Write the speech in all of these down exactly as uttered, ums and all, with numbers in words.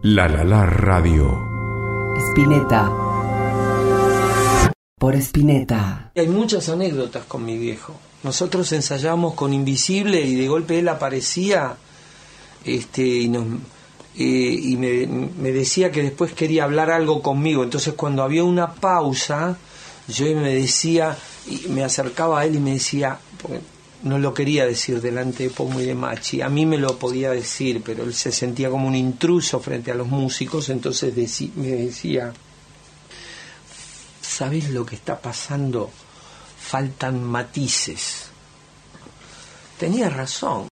La La La Radio. Spinetta. Por Spinetta. Hay muchas anécdotas con mi viejo. Nosotros ensayamos con Invisible y de golpe él aparecía este, y, nos, eh, y me, me decía que después quería hablar algo conmigo. Entonces cuando había una pausa, yo me decía, y me acercaba a él y me decía, porque no lo quería decir delante de Pomo y de Machi, a mí me lo podía decir, pero él se sentía como un intruso frente a los músicos, entonces deci- me decía, ¿sabés lo que está pasando? Faltan matices. Tenía razón.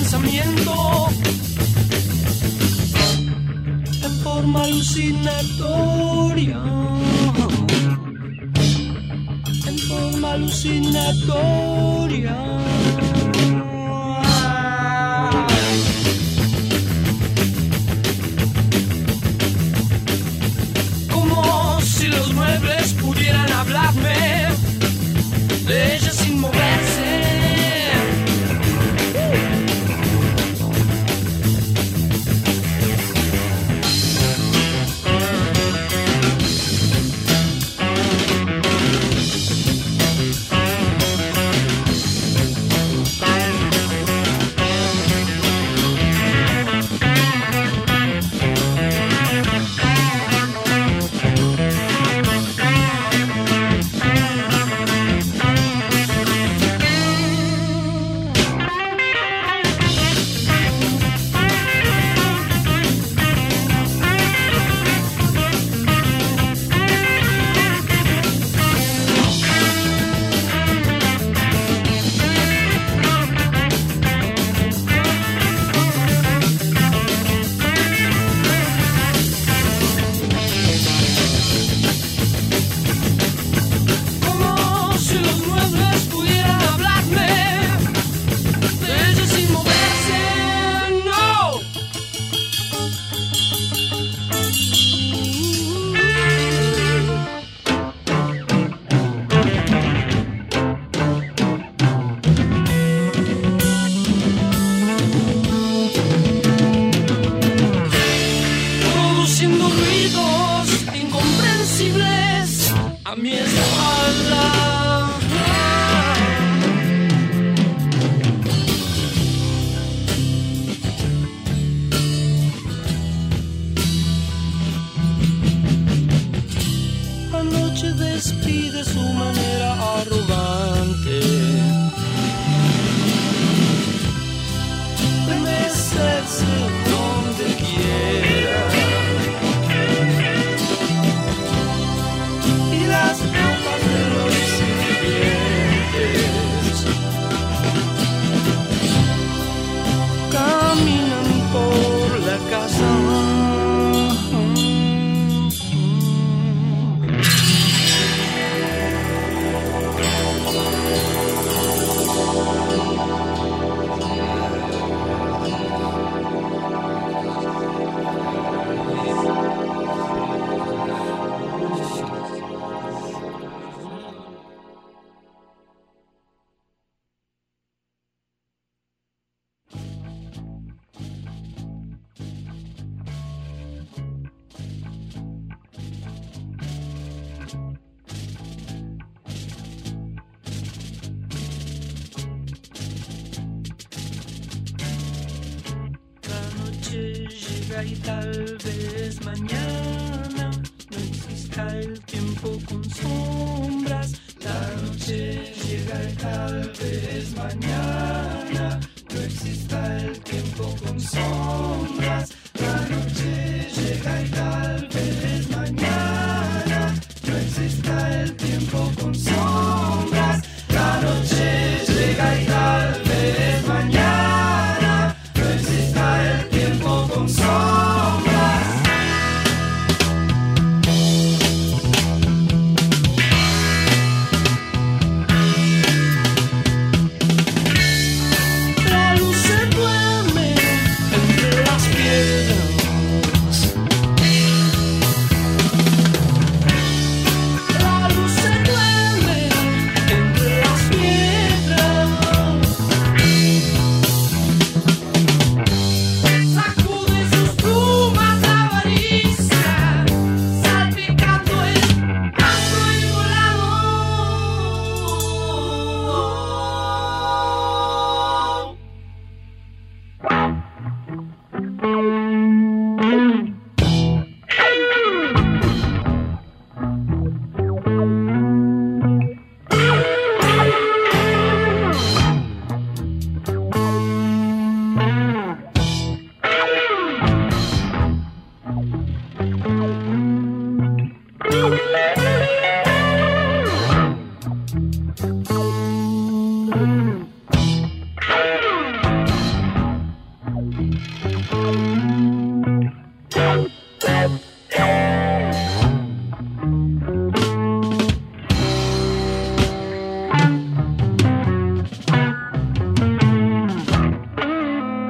pensamiento en forma alucinatoria, en forma alucinatoria. Como si los muebles pudieran hablarme de ella sin moverse. Y tal vez mañana no exista el tiempo con sombras. La noche llega y tal vez mañana no exista el tiempo con sombras. La noche llega y tal vez mañana no exista el tiempo con sombras. La noche llega y tal vez mañana no exista el tiempo con sombras.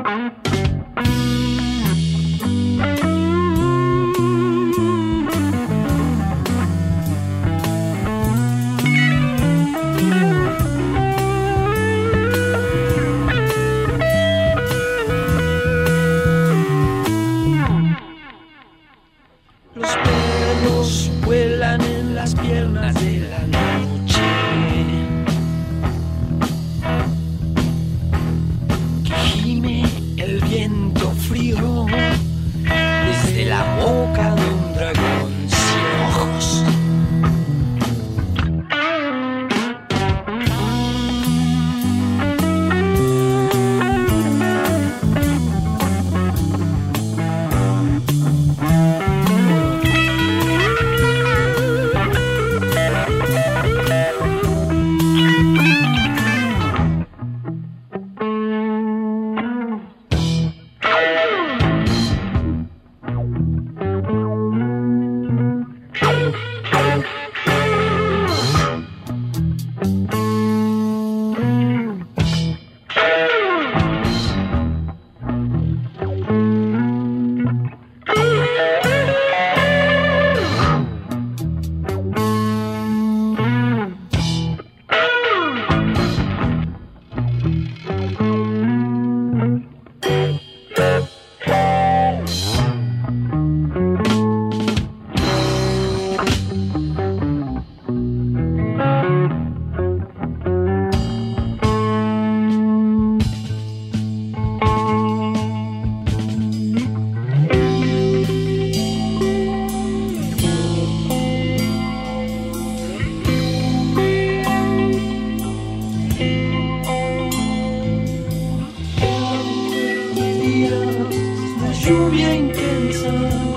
lluvia intensa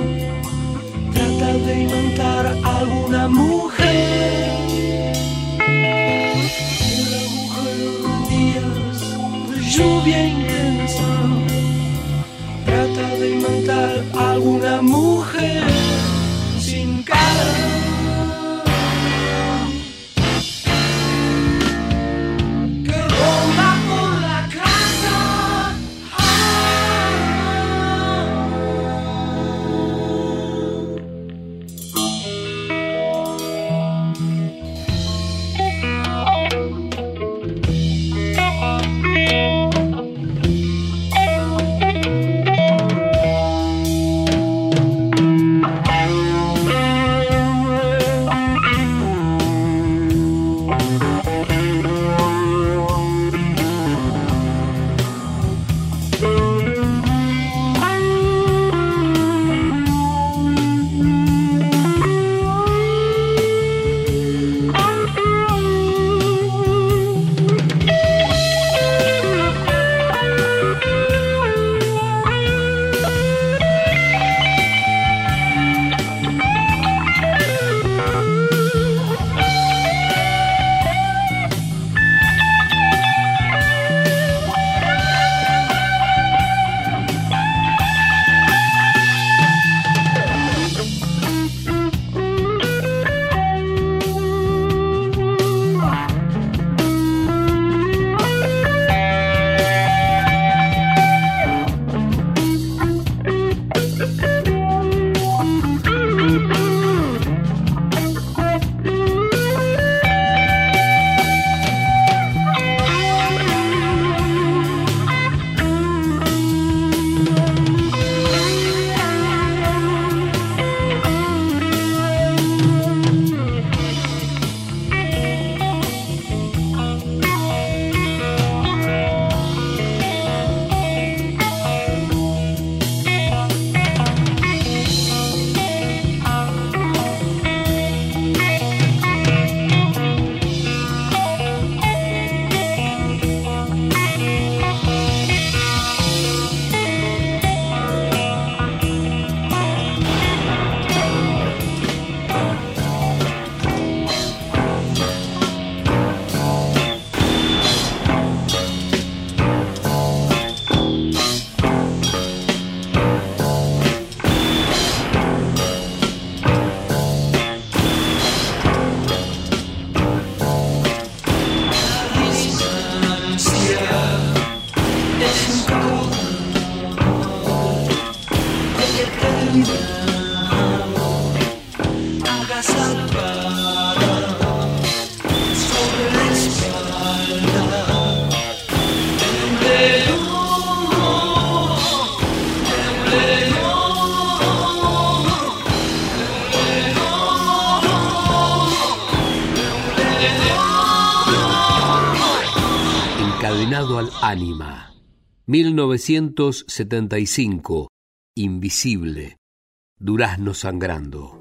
trata de inventar alguna mujer. La mujer de días de lluvia intensa trata de inventar alguna mujer sin cara. Encadenado al ánima. mil novecientos setenta y cinco. Invisible. Durazno sangrando.